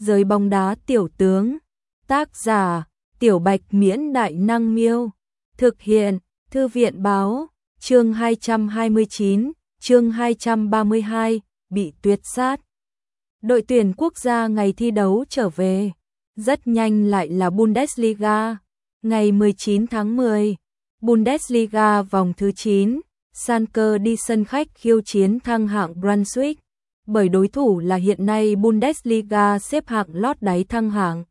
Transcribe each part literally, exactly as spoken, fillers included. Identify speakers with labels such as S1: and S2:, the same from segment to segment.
S1: Giới bóng đá tiểu tướng. Tác giả: Tiểu Bạch Miễn Đại Năng Miêu. Thực hiện: Thư viện Báo. Chương hai trăm hai mươi chín, chương hai trăm ba mươi hai, bị tuyệt sát. Đội tuyển quốc gia ngày thi đấu trở về. Rất nhanh lại là Bundesliga. Ngày mười chín tháng mười, Bundesliga vòng thứ chín, Schalke đi sân khách khiêu chiến thăng hạng Brunswick, bởi đối thủ là hiện nay Bundesliga xếp hạng lót đáy thăng hạng.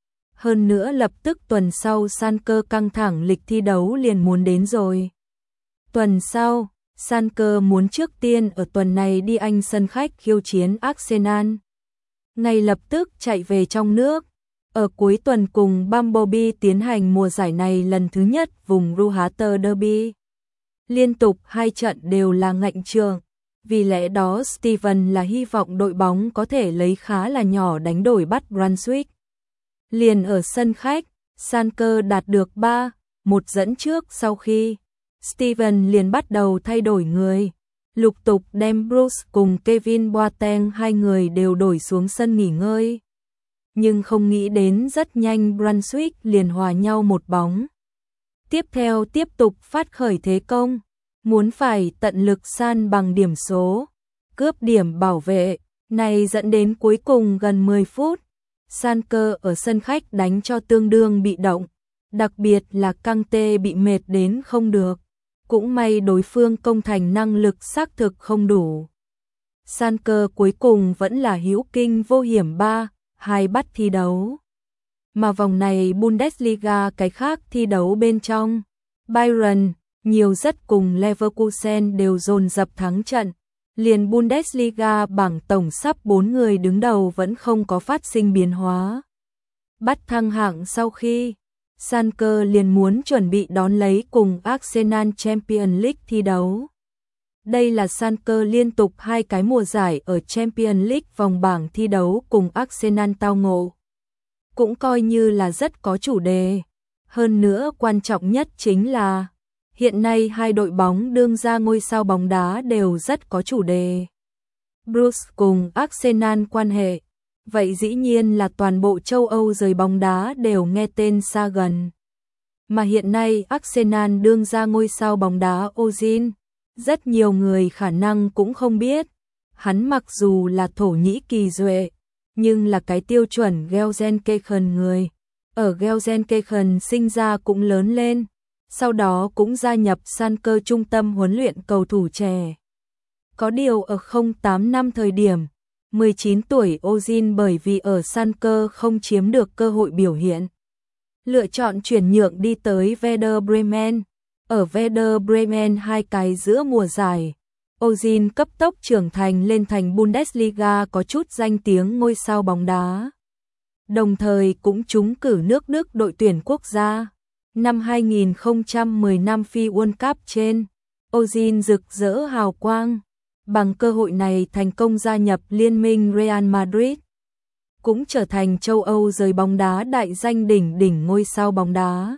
S1: Hơn nữa lập tức tuần sau Schalke căng thẳng lịch thi đấu liền muốn đến rồi. Tuần sau, Schalke muốn trước tiên ở tuần này đi Anh sân khách khiêu chiến Arsenal. Ngay lập tức chạy về trong nước. Ở cuối tuần cùng Bumblebee tiến hành mùa giải này lần thứ nhất vùng Ruhrter Derby. Liên tục hai trận đều là ngạnh trường. Vì lẽ đó Steven là hy vọng đội bóng có thể lấy khá là nhỏ đánh đổi bắt Brunswick. Liền ở sân khách, Schalke đạt được ba một dẫn trước sau khi Steven liền bắt đầu thay đổi người. Lục tục đem Bruce cùng Kevin Boateng hai người đều đổi xuống sân nghỉ ngơi. Nhưng không nghĩ đến rất nhanh Brunswick liền hòa nhau một bóng. Tiếp theo tiếp tục phát khởi thế công, muốn phải tận lực san bằng điểm số, cướp điểm bảo vệ, này dẫn đến cuối cùng gần mười phút. Schalke ở sân khách đánh cho tương đương bị động, đặc biệt là Kante bị mệt đến không được. Cũng may đối phương công thành năng lực xác thực không đủ. Schalke cuối cùng vẫn là hữu kinh vô hiểm ba hai bắt thi đấu. Mà vòng này Bundesliga cái khác thi đấu bên trong, Bayern, nhiều rất cùng Leverkusen đều dồn dập thắng trận. Liền Bundesliga bảng tổng sắp bốn người đứng đầu vẫn không có phát sinh biến hóa. Bắt thăng hạng sau khi, Schalke liền muốn chuẩn bị đón lấy cùng Arsenal Champions League thi đấu. Đây là Schalke liên tục hai cái mùa giải ở Champions League vòng bảng thi đấu cùng Arsenal tao ngộ. Cũng coi như là rất có chủ đề. Hơn nữa quan trọng nhất chính là hiện nay hai đội bóng đương ra ngôi sao bóng đá đều rất có chủ đề. Bruce cùng Arsenal quan hệ, vậy dĩ nhiên là toàn bộ châu Âu giới bóng đá đều nghe tên xa gần. Mà hiện nay Arsenal đương ra ngôi sao bóng đá Ozil, rất nhiều người khả năng cũng không biết. Hắn mặc dù là Thổ Nhĩ Kỳ duệ, nhưng là cái tiêu chuẩn Gelsenkirchen người. Ở Gelsenkirchen sinh ra cũng lớn lên, sau đó cũng gia nhập Schalke trung tâm huấn luyện cầu thủ trẻ. Có điều ở không tám năm thời điểm, mười chín tuổi Ozil bởi vì ở Schalke không chiếm được cơ hội biểu hiện, lựa chọn chuyển nhượng đi tới Werder Bremen. Ở Werder Bremen hai cái giữa mùa giải, Ozil cấp tốc trưởng thành lên thành Bundesliga có chút danh tiếng ngôi sao bóng đá. Đồng thời cũng trúng cử nước Đức đội tuyển quốc gia. Năm hai nghìn không trăm mười năm phi World Cup trên, Ozil rực rỡ hào quang, bằng cơ hội này thành công gia nhập liên minh Real Madrid, cũng trở thành châu Âu giới bóng đá đại danh đỉnh đỉnh ngôi sao bóng đá.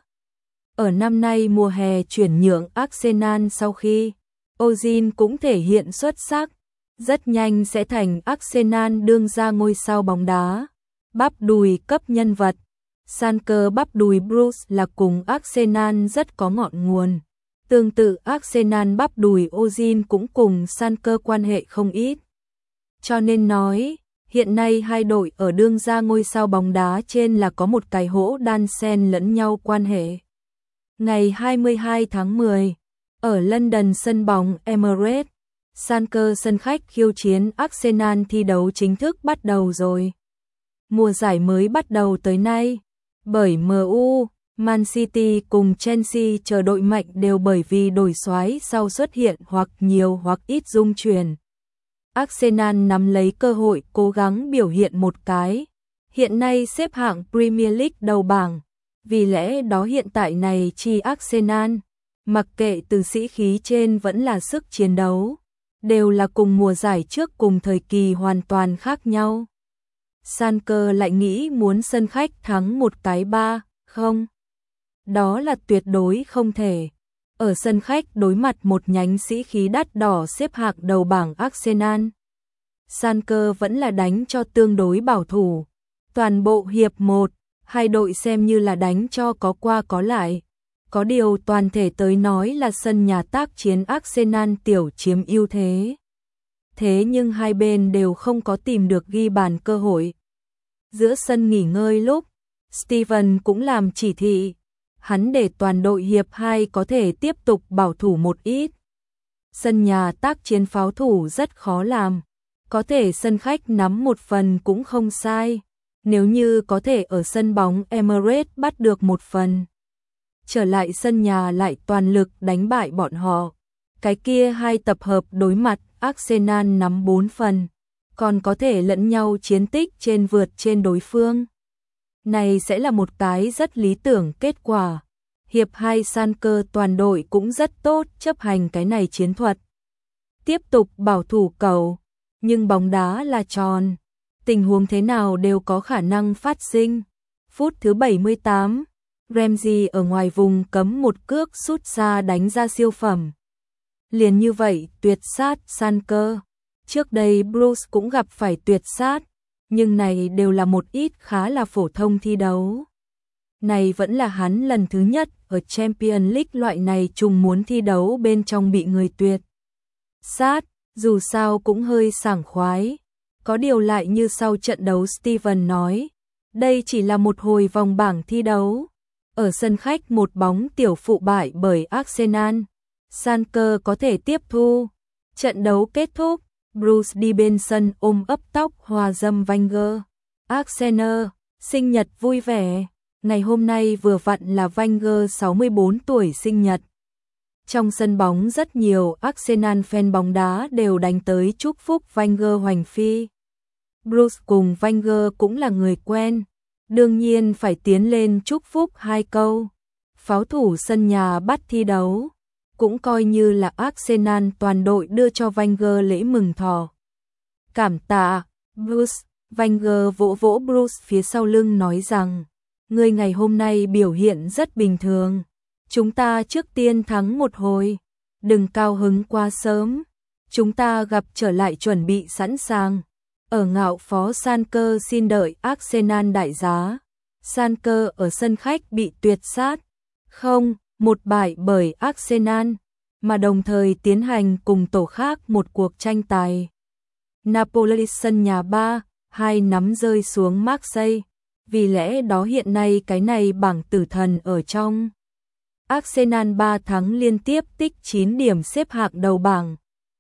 S1: Ở năm nay mùa hè chuyển nhượng Arsenal sau khi, Ozil cũng thể hiện xuất sắc, rất nhanh sẽ thành Arsenal đương ra ngôi sao bóng đá, bắp đùi cấp nhân vật. Schalke bắp đùi Bruce là cùng Arsenal rất có ngọn nguồn. Tương tự Arsenal bắp đùi Ozil cũng cùng Schalke quan hệ không ít. Cho nên nói, hiện nay hai đội ở đương ra ngôi sao bóng đá trên là có một cái hỗ đan xen lẫn nhau quan hệ. Ngày hai mươi hai tháng mười, ở London sân bóng Emirates, Schalke sân khách khiêu chiến Arsenal thi đấu chính thức bắt đầu rồi. Mùa giải mới bắt đầu tới nay, bởi em u, Man City cùng Chelsea chờ đội mạnh đều bởi vì đổi soái sau xuất hiện hoặc nhiều hoặc ít rung chuyển. Arsenal nắm lấy cơ hội cố gắng biểu hiện một cái, hiện nay xếp hạng Premier League đầu bảng, vì lẽ đó hiện tại này chi Arsenal, mặc kệ từ sĩ khí trên vẫn là sức chiến đấu, đều là cùng mùa giải trước cùng thời kỳ hoàn toàn khác nhau. Schalke lại nghĩ muốn sân khách thắng một cái ba không. Đó là tuyệt đối không thể. Ở sân khách đối mặt một nhánh sĩ khí đắt đỏ xếp hạng đầu bảng Arsenal, Schalke vẫn là đánh cho tương đối bảo thủ. Toàn bộ hiệp một, hai đội xem như là đánh cho có qua có lại. Có điều toàn thể tới nói là sân nhà tác chiến Arsenal tiểu chiếm ưu thế. Thế nhưng hai bên đều không có tìm được ghi bàn cơ hội. Giữa sân nghỉ ngơi lúc, Steven cũng làm chỉ thị. Hắn để toàn đội hiệp hai có thể tiếp tục bảo thủ một ít. Sân nhà tác chiến pháo thủ rất khó làm. Có thể sân khách nắm một phần cũng không sai. Nếu như có thể ở sân bóng Emirates bắt được một phần. Trở lại sân nhà lại toàn lực đánh bại bọn họ. Cái kia hai tập hợp đối mặt Arsenal nắm bốn phần. Còn có thể lẫn nhau chiến tích trên vượt trên đối phương. Này sẽ là một cái rất lý tưởng kết quả. Hiệp hai Schalke toàn đội cũng rất tốt chấp hành cái này chiến thuật. Tiếp tục bảo thủ cầu, nhưng bóng đá là tròn. Tình huống thế nào đều có khả năng phát sinh. Phút thứ bảy mươi tám, Ramsey ở ngoài vùng cấm một cước sút xa đánh ra siêu phẩm. Liền như vậy tuyệt sát Schalke. Trước đây Bruce cũng gặp phải tuyệt sát, nhưng này đều là một ít khá là phổ thông thi đấu. Này vẫn là hắn lần thứ nhất ở Champions League loại này trùng muốn thi đấu bên trong bị người tuyệt sát, dù sao cũng hơi sảng khoái. Có điều lại như sau trận đấu Steven nói, đây chỉ là một hồi vòng bảng thi đấu. Ở sân khách một bóng tiểu phụ bại bởi Arsenal, Schalke có thể tiếp thu. Trận đấu kết thúc, Bruce đi bên sân ôm ấp tóc hòa dâm Wenger. Arsenal, sinh nhật vui vẻ. Ngày hôm nay vừa vặn là Wenger sáu mươi bốn tuổi sinh nhật. Trong sân bóng rất nhiều Arsenal fan bóng đá đều đánh tới chúc phúc Wenger hoành phi. Bruce cùng Wenger cũng là người quen, đương nhiên phải tiến lên chúc phúc hai câu. Pháo thủ sân nhà bắt thi đấu, cũng coi như là Arsenal toàn đội đưa cho Wenger lễ mừng thọ. Cảm tạ, Bruce. Wenger vỗ vỗ Bruce phía sau lưng nói rằng, người ngày hôm nay biểu hiện rất bình thường. Chúng ta trước tiên thắng một hồi, đừng cao hứng quá sớm. Chúng ta gặp trở lại chuẩn bị sẵn sàng. Ở ngạo phó Schalke xin đợi Arsenal đại giá. Schalke ở sân khách bị tuyệt sát. Không, một bại bởi Arsenal, mà đồng thời tiến hành cùng tổ khác một cuộc tranh tài. Napoli sân nhà ba, hai nắm rơi xuống Marseille. Vì lẽ đó hiện nay cái này bảng tử thần ở trong. Arsenal ba thắng liên tiếp tích chín điểm xếp hạng đầu bảng.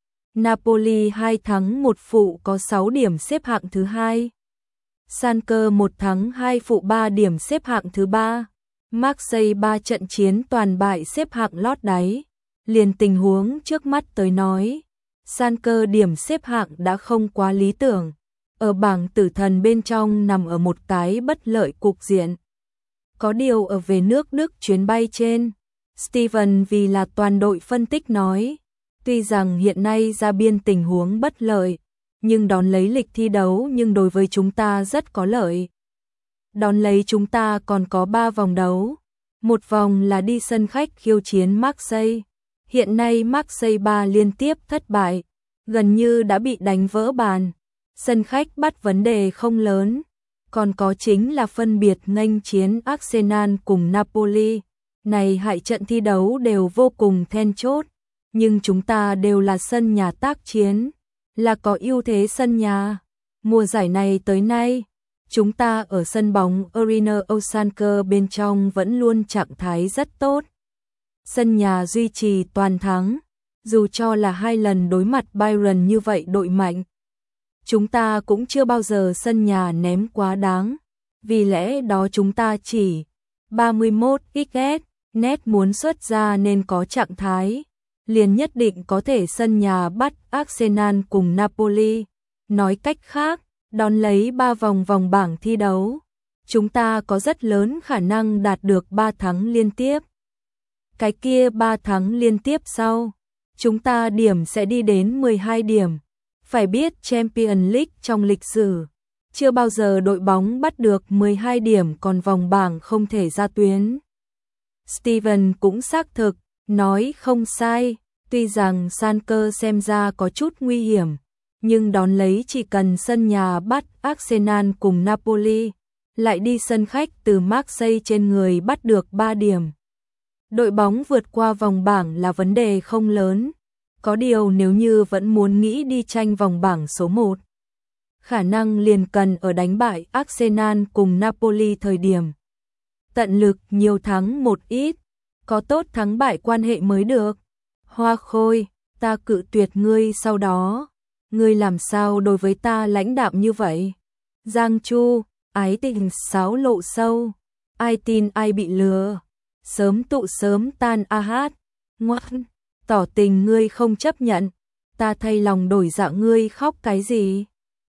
S1: Napoli hai thắng một phụ có sáu điểm xếp hạng thứ hai. Schalke một thắng hai phụ ba điểm xếp hạng thứ ba. Marseille ba trận chiến toàn bại xếp hạng lót đáy. Liền tình huống trước mắt tới nói, Schalke điểm xếp hạng đã không quá lý tưởng. Ở bảng tử thần bên trong nằm ở một cái bất lợi cục diện. Có điều ở về nước Đức chuyến bay trên, Steven vì là toàn đội phân tích nói, tuy rằng hiện nay ra biên tình huống bất lợi, nhưng đón lấy lịch thi đấu nhưng đối với chúng ta rất có lợi. Đón lấy chúng ta còn có ba vòng đấu, một vòng là đi sân khách khiêu chiến Marseille. Hiện nay Marseille ba liên tiếp thất bại, gần như đã bị đánh vỡ bàn. Sân khách bắt vấn đề không lớn, còn có chính là phân biệt nghênh chiến Arsenal cùng Napoli. Này hai trận thi đấu đều vô cùng then chốt, nhưng chúng ta đều là sân nhà tác chiến, là có ưu thế sân nhà. Mùa giải này tới nay, chúng ta ở sân bóng Arena Schalke bên trong vẫn luôn trạng thái rất tốt. Sân nhà duy trì toàn thắng, dù cho là hai lần đối mặt Bayern như vậy đội mạnh. Chúng ta cũng chưa bao giờ sân nhà ném quá đáng, vì lẽ đó chúng ta chỉ ba mươi mốt x s net muốn xuất ra nên có trạng thái, liền nhất định có thể sân nhà bắt Arsenal cùng Napoli. Nói cách khác, đón lấy ba vòng vòng bảng thi đấu, chúng ta có rất lớn khả năng đạt được ba thắng liên tiếp. Cái kia ba thắng liên tiếp sau, chúng ta điểm sẽ đi đến mười hai điểm. Phải biết Champions League trong lịch sử, chưa bao giờ đội bóng bắt được mười hai điểm còn vòng bảng không thể ra tuyến. Steven cũng xác thực, nói không sai, tuy rằng Schalke xem ra có chút nguy hiểm, nhưng đón lấy chỉ cần sân nhà bắt Arsenal cùng Napoli, lại đi sân khách từ Marseille trên người bắt được ba điểm. Đội bóng vượt qua vòng bảng là vấn đề không lớn. Có điều nếu như vẫn muốn nghĩ đi tranh vòng bảng số một, khả năng liền cần ở đánh bại Arsenal cùng Napoli thời điểm. Tận lực nhiều thắng một ít, có tốt thắng bại quan hệ mới được. Hoa Khôi, ta cự tuyệt ngươi sau đó. Ngươi làm sao đối với ta lãnh đạm như vậy? Giang Chu, ái tình sáo lộ sâu. Ai tin ai bị lừa. Sớm tụ sớm tan a hát. Ngoan, tỏ tình ngươi không chấp nhận. Ta thay lòng đổi dạ ngươi khóc cái gì?